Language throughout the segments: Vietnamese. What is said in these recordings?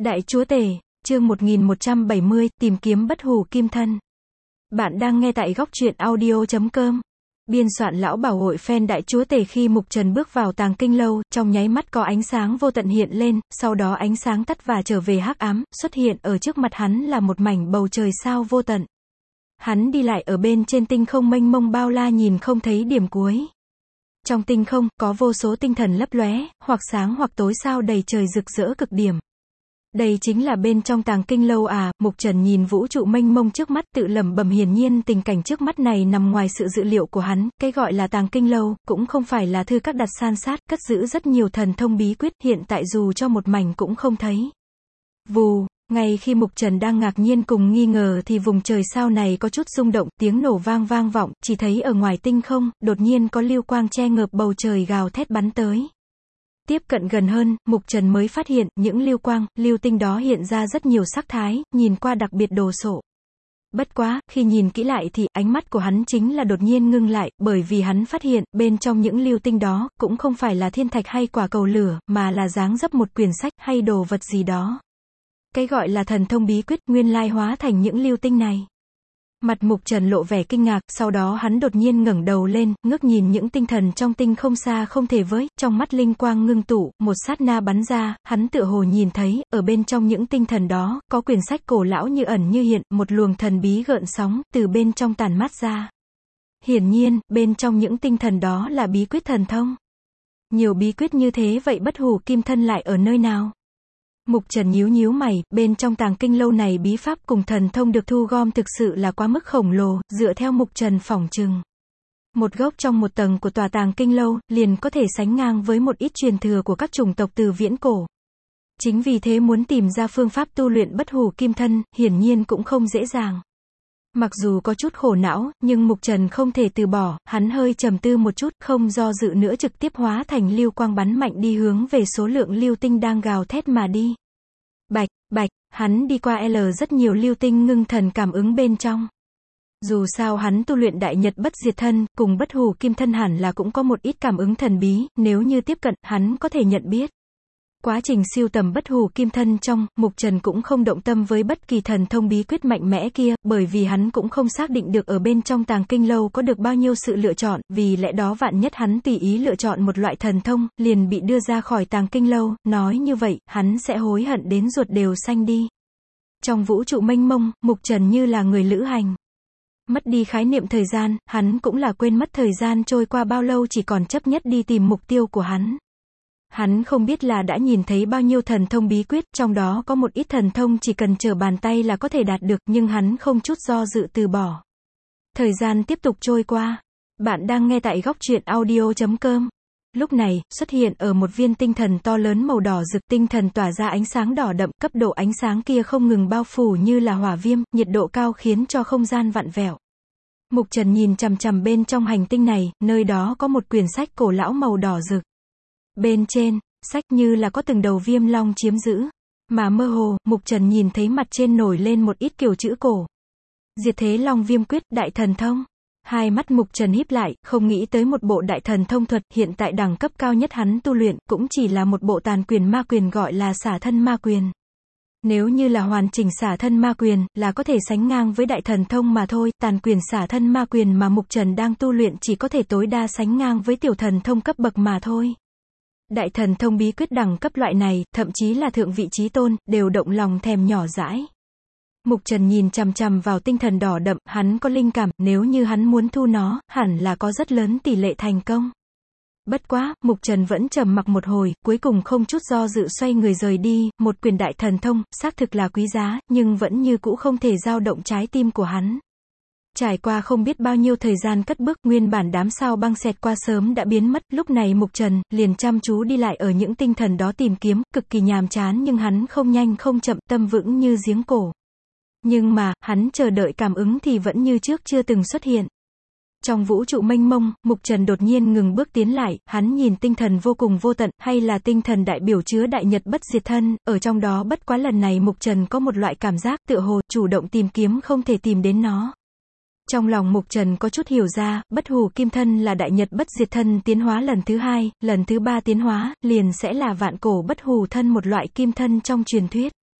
Đại Chúa Tể, chương 1170, tìm kiếm bất hủ kim thân. Bạn đang nghe tại góc truyện audio.com. Biên soạn Lão Bảo Hội fan Đại Chúa Tể. Khi Mục Trần bước vào tàng kinh lâu, trong nháy mắt có ánh sáng vô tận hiện lên, sau đó ánh sáng tắt và trở về hắc ám, xuất hiện ở trước mặt hắn là một mảnh bầu trời sao vô tận. Hắn đi lại ở bên trên tinh không mênh mông bao la nhìn không thấy điểm cuối. Trong tinh không, có vô số tinh thần lấp lóe, hoặc sáng hoặc tối sao đầy trời rực rỡ cực điểm. Đây chính là bên trong tàng kinh lâu à? Mục Trần nhìn vũ trụ mênh mông trước mắt tự lẩm bẩm, hiển nhiên tình cảnh trước mắt này nằm ngoài sự dự liệu của hắn, cái gọi là tàng kinh lâu, cũng không phải là thư các đặt san sát, cất giữ rất nhiều thần thông bí quyết, hiện tại dù cho một mảnh cũng không thấy. Vù, ngay khi Mục Trần đang ngạc nhiên cùng nghi ngờ thì vùng trời sao này có chút rung động, tiếng nổ vang vang vọng, chỉ thấy ở ngoài tinh không, đột nhiên có lưu quang che ngợp bầu trời gào thét bắn tới. Tiếp cận gần hơn, Mục Trần mới phát hiện, những lưu quang, lưu tinh đó hiện ra rất nhiều sắc thái, nhìn qua đặc biệt đồ sộ. Bất quá, khi nhìn kỹ lại thì, ánh mắt của hắn chính là đột nhiên ngưng lại, bởi vì hắn phát hiện, bên trong những lưu tinh đó, cũng không phải là thiên thạch hay quả cầu lửa, mà là dáng dấp một quyển sách, hay đồ vật gì đó. Cái gọi là thần thông bí quyết, nguyên lai hóa thành những lưu tinh này. Mặt Mục Trần lộ vẻ kinh ngạc, sau đó hắn đột nhiên ngẩng đầu lên, ngước nhìn những tinh thần trong tinh không xa không thể với, trong mắt linh quang ngưng tụ, một sát na bắn ra, hắn tựa hồ nhìn thấy, ở bên trong những tinh thần đó, có quyển sách cổ lão như ẩn như hiện, một luồng thần bí gợn sóng, từ bên trong tản mát ra. Hiển nhiên, bên trong những tinh thần đó là bí quyết thần thông. Nhiều bí quyết như thế vậy bất hủ kim thân lại ở nơi nào? Mục Trần nhíu nhíu mày, bên trong tàng kinh lâu này bí pháp cùng thần thông được thu gom thực sự là quá mức khổng lồ, dựa theo Mục Trần phỏng chừng. Một gốc trong một tầng của tòa tàng kinh lâu, liền có thể sánh ngang với một ít truyền thừa của các chủng tộc từ viễn cổ. Chính vì thế muốn tìm ra phương pháp tu luyện bất hủ kim thân, hiển nhiên cũng không dễ dàng. Mặc dù có chút khổ não, nhưng Mục Trần không thể từ bỏ, hắn hơi trầm tư một chút, không do dự nữa trực tiếp hóa thành lưu quang bắn mạnh đi hướng về số lượng lưu tinh đang gào thét mà đi. Bạch, bạch, hắn đi qua rất nhiều lưu tinh ngưng thần cảm ứng bên trong. Dù sao hắn tu luyện đại nhật bất diệt thân, cùng bất hủ kim thân hẳn là cũng có một ít cảm ứng thần bí, nếu như tiếp cận, hắn có thể nhận biết. Quá trình siêu tầm bất hủ kim thân trong, Mục Trần cũng không động tâm với bất kỳ thần thông bí quyết mạnh mẽ kia, bởi vì hắn cũng không xác định được ở bên trong tàng kinh lâu có được bao nhiêu sự lựa chọn, vì lẽ đó vạn nhất hắn tùy ý lựa chọn một loại thần thông, liền bị đưa ra khỏi tàng kinh lâu, nói như vậy, hắn sẽ hối hận đến ruột đều xanh đi. Trong vũ trụ mênh mông, Mục Trần như là người lữ hành. Mất đi khái niệm thời gian, hắn cũng là quên mất thời gian trôi qua bao lâu, chỉ còn chấp nhất đi tìm mục tiêu của hắn. Hắn không biết là đã nhìn thấy bao nhiêu thần thông bí quyết, trong đó có một ít thần thông chỉ cần trở bàn tay là có thể đạt được, nhưng hắn không chút do dự từ bỏ. Thời gian tiếp tục trôi qua. Bạn đang nghe tại góc truyện audio.com. Lúc này, xuất hiện ở một viên tinh thần to lớn màu đỏ rực, tinh thần tỏa ra ánh sáng đỏ đậm, cấp độ ánh sáng kia không ngừng bao phủ như là hỏa viêm, nhiệt độ cao khiến cho không gian vặn vẹo. Mục Trần nhìn chằm chằm bên trong hành tinh này, nơi đó có một quyển sách cổ lão màu đỏ rực. Bên trên, sách như là có từng đầu viêm long chiếm giữ. Mà mơ hồ, Mục Trần nhìn thấy mặt trên nổi lên một ít kiểu chữ cổ. Diệt thế long viêm quyết, đại thần thông. Hai mắt Mục Trần híp lại, không nghĩ tới một bộ đại thần thông thuật, hiện tại đẳng cấp cao nhất hắn tu luyện, cũng chỉ là một bộ tàn quyền ma quyền, gọi là xả thân ma quyền. Nếu như là hoàn chỉnh xả thân ma quyền, là có thể sánh ngang với đại thần thông mà thôi, tàn quyền xả thân ma quyền mà Mục Trần đang tu luyện chỉ có thể tối đa sánh ngang với tiểu thần thông cấp bậc mà thôi. Đại thần thông bí quyết đẳng cấp loại này, thậm chí là thượng vị chí tôn, đều động lòng thèm nhỏ dãi. Mục Trần nhìn chằm chằm vào tinh thần đỏ đậm, hắn có linh cảm, nếu như hắn muốn thu nó, hẳn là có rất lớn tỷ lệ thành công. Bất quá, Mục Trần vẫn trầm mặc một hồi, cuối cùng không chút do dự xoay người rời đi, một quyền đại thần thông, xác thực là quý giá, nhưng vẫn như cũ không thể dao động trái tim của hắn. Trải qua không biết bao nhiêu thời gian cất bước, nguyên bản đám sao băng xẹt qua sớm đã biến mất, lúc này Mục Trần liền chăm chú đi lại ở những tinh thần đó tìm kiếm, cực kỳ nhàm chán nhưng hắn không nhanh không chậm, tâm vững như giếng cổ. Nhưng mà, hắn chờ đợi cảm ứng thì vẫn như trước chưa từng xuất hiện. Trong vũ trụ mênh mông, Mục Trần đột nhiên ngừng bước tiến lại, hắn nhìn tinh thần vô cùng vô tận, hay là tinh thần đại biểu chứa đại nhật bất diệt thân, ở trong đó bất quá lần này Mục Trần có một loại cảm giác, tựa hồ, chủ động tìm kiếm không thể tìm đến nó. Trong lòng Mục Trần có chút hiểu ra, bất hủ kim thân là đại nhật bất diệt thân tiến hóa lần thứ 2, lần thứ 3 tiến hóa, liền sẽ là vạn cổ bất hủ thân, một loại kim thân trong truyền thuyết.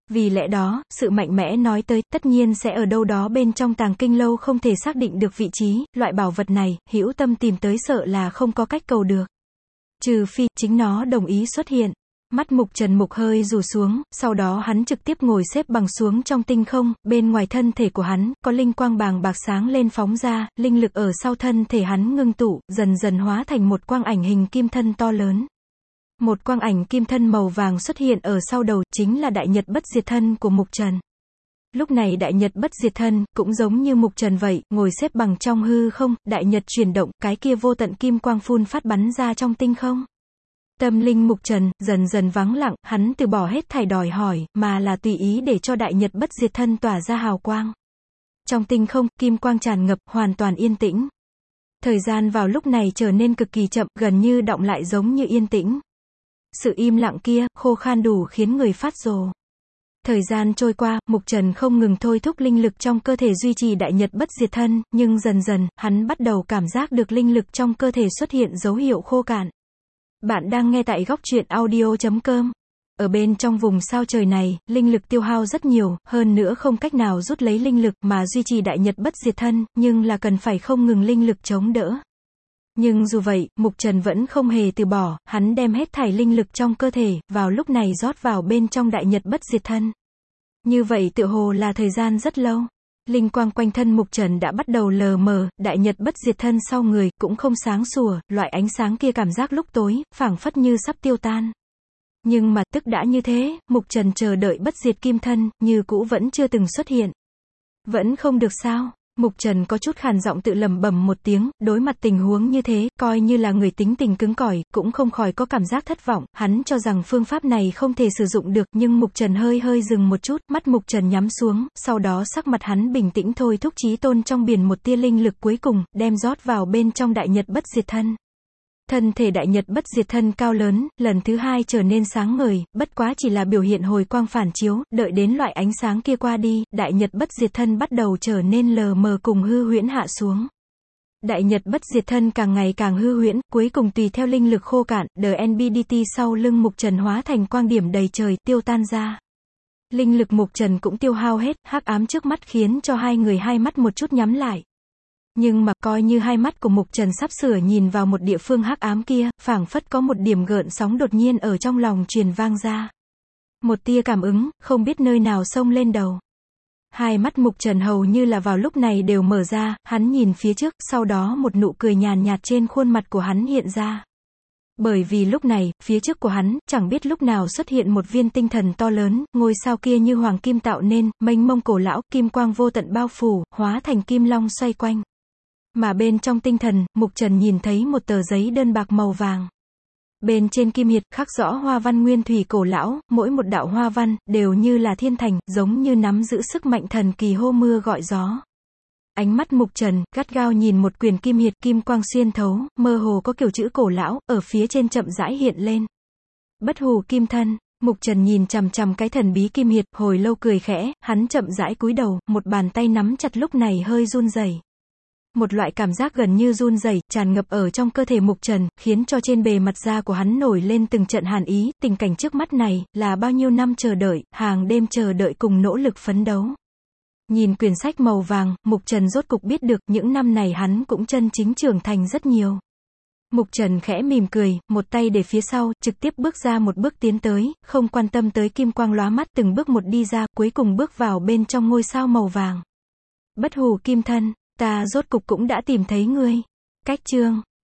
Vì lẽ đó, sự mạnh mẽ nói tới, tất nhiên sẽ ở đâu đó bên trong tàng kinh lâu không thể xác định được vị trí, loại bảo vật này, hữu tâm tìm tới sợ là không có cách cầu được. Trừ phi, chính nó đồng ý xuất hiện. Mắt Mục Trần Mục hơi rủ xuống, sau đó hắn trực tiếp ngồi xếp bằng xuống trong tinh không, bên ngoài thân thể của hắn, có linh quang bàng bạc sáng lên phóng ra, linh lực ở sau thân thể hắn ngưng tụ, dần dần hóa thành một quang ảnh hình kim thân to lớn. Một quang ảnh kim thân màu vàng xuất hiện ở sau đầu, chính là Đại Nhật Bất Diệt Thân của Mục Trần. Lúc này Đại Nhật Bất Diệt Thân, cũng giống như Mục Trần vậy, ngồi xếp bằng trong hư không, Đại Nhật chuyển động, cái kia vô tận kim quang phun phát bắn ra trong tinh không. Tâm linh Mục Trần, dần dần vắng lặng, hắn từ bỏ hết thảy đòi hỏi, mà là tùy ý để cho Đại Nhật Bất Diệt Thân tỏa ra hào quang. Trong tinh không, kim quang tràn ngập, hoàn toàn yên tĩnh. Thời gian vào lúc này trở nên cực kỳ chậm, gần như đọng lại giống như yên tĩnh. Sự im lặng kia, khô khan đủ khiến người phát rồ. Thời gian trôi qua, Mục Trần không ngừng thôi thúc linh lực trong cơ thể duy trì Đại Nhật Bất Diệt Thân, nhưng dần dần, hắn bắt đầu cảm giác được linh lực trong cơ thể xuất hiện dấu hiệu khô cạn. Bạn đang nghe tại góc truyện audio.com. Ở bên trong vùng sao trời này, linh lực tiêu hao rất nhiều, hơn nữa không cách nào rút lấy linh lực mà duy trì Đại Nhật Bất Diệt Thân, nhưng là cần phải không ngừng linh lực chống đỡ. Nhưng dù vậy, Mục Trần vẫn không hề từ bỏ, hắn đem hết thảy linh lực trong cơ thể, vào lúc này rót vào bên trong Đại Nhật Bất Diệt Thân. Như vậy tựa hồ là thời gian rất lâu. Linh quang quanh thân Mục Trần đã bắt đầu lờ mờ, Đại Nhật Bất Diệt Thân sau người, cũng không sáng sủa, loại ánh sáng kia cảm giác lúc tối, phảng phất như sắp tiêu tan. Nhưng mà, tức đã như thế, Mục Trần chờ đợi bất diệt kim thân, như cũ vẫn chưa từng xuất hiện. Vẫn không được sao? Mục Trần có chút khàn giọng tự lẩm bẩm một tiếng, đối mặt tình huống như thế, coi như là người tính tình cứng cỏi, cũng không khỏi có cảm giác thất vọng, hắn cho rằng phương pháp này không thể sử dụng được, nhưng Mục Trần hơi dừng một chút, mắt Mục Trần nhắm xuống, sau đó sắc mặt hắn bình tĩnh thôi thúc chí tôn trong biển một tia linh lực cuối cùng, đem rót vào bên trong Đại Nhật Bất Diệt Thân. Thân thể Đại Nhật Bất Diệt Thân cao lớn, lần thứ hai trở nên sáng ngời, bất quá chỉ là biểu hiện hồi quang phản chiếu, đợi đến loại ánh sáng kia qua đi, Đại Nhật Bất Diệt Thân bắt đầu trở nên lờ mờ cùng hư huyễn hạ xuống. Đại Nhật Bất Diệt Thân càng ngày càng hư huyễn, cuối cùng tùy theo linh lực khô cạn, DNBDT sau lưng Mục Trần hóa thành quang điểm đầy trời, tiêu tan ra. Linh lực Mục Trần cũng tiêu hao hết, hắc ám trước mắt khiến cho hai người hai mắt một chút nhắm lại. Nhưng mà coi như hai mắt của Mục Trần sắp sửa nhìn vào một địa phương hắc ám kia, phảng phất có một điểm gợn sóng đột nhiên ở trong lòng truyền vang ra. Một tia cảm ứng, không biết nơi nào xông lên đầu. Hai mắt Mục Trần hầu như là vào lúc này đều mở ra, hắn nhìn phía trước, sau đó một nụ cười nhàn nhạt trên khuôn mặt của hắn hiện ra. Bởi vì lúc này, phía trước của hắn, chẳng biết lúc nào xuất hiện một viên tinh thần to lớn, ngôi sao kia như hoàng kim tạo nên, mênh mông cổ lão, kim quang vô tận bao phủ, hóa thành kim long xoay quanh. Mà bên trong tinh thần, Mục Trần nhìn thấy một tờ giấy đơn bạc màu vàng. Bên trên kim hiệt, khắc rõ hoa văn nguyên thủy cổ lão, mỗi một đạo hoa văn, đều như là thiên thành, giống như nắm giữ sức mạnh thần kỳ hô mưa gọi gió. Ánh mắt Mục Trần, gắt gao nhìn một quyển kim hiệt, kim quang xuyên thấu, mơ hồ có kiểu chữ cổ lão, ở phía trên chậm rãi hiện lên. Bất hủ kim thân. Mục Trần nhìn chằm chằm cái thần bí kim hiệt, hồi lâu cười khẽ, hắn chậm rãi cúi đầu, một bàn tay nắm chặt lúc này hơi run rẩy. Một loại cảm giác gần như run rẩy tràn ngập ở trong cơ thể Mục Trần, khiến cho trên bề mặt da của hắn nổi lên từng trận hàn ý, tình cảnh trước mắt này, là bao nhiêu năm chờ đợi, hàng đêm chờ đợi cùng nỗ lực phấn đấu. Nhìn quyển sách màu vàng, Mục Trần rốt cục biết được, những năm này hắn cũng chân chính trưởng thành rất nhiều. Mục Trần khẽ mỉm cười, một tay để phía sau, trực tiếp bước ra một bước tiến tới, không quan tâm tới kim quang lóa mắt từng bước một đi ra, cuối cùng bước vào bên trong ngôi sao màu vàng. Bất hủ kim thân. Ta rốt cục cũng đã tìm thấy ngươi. Cách chương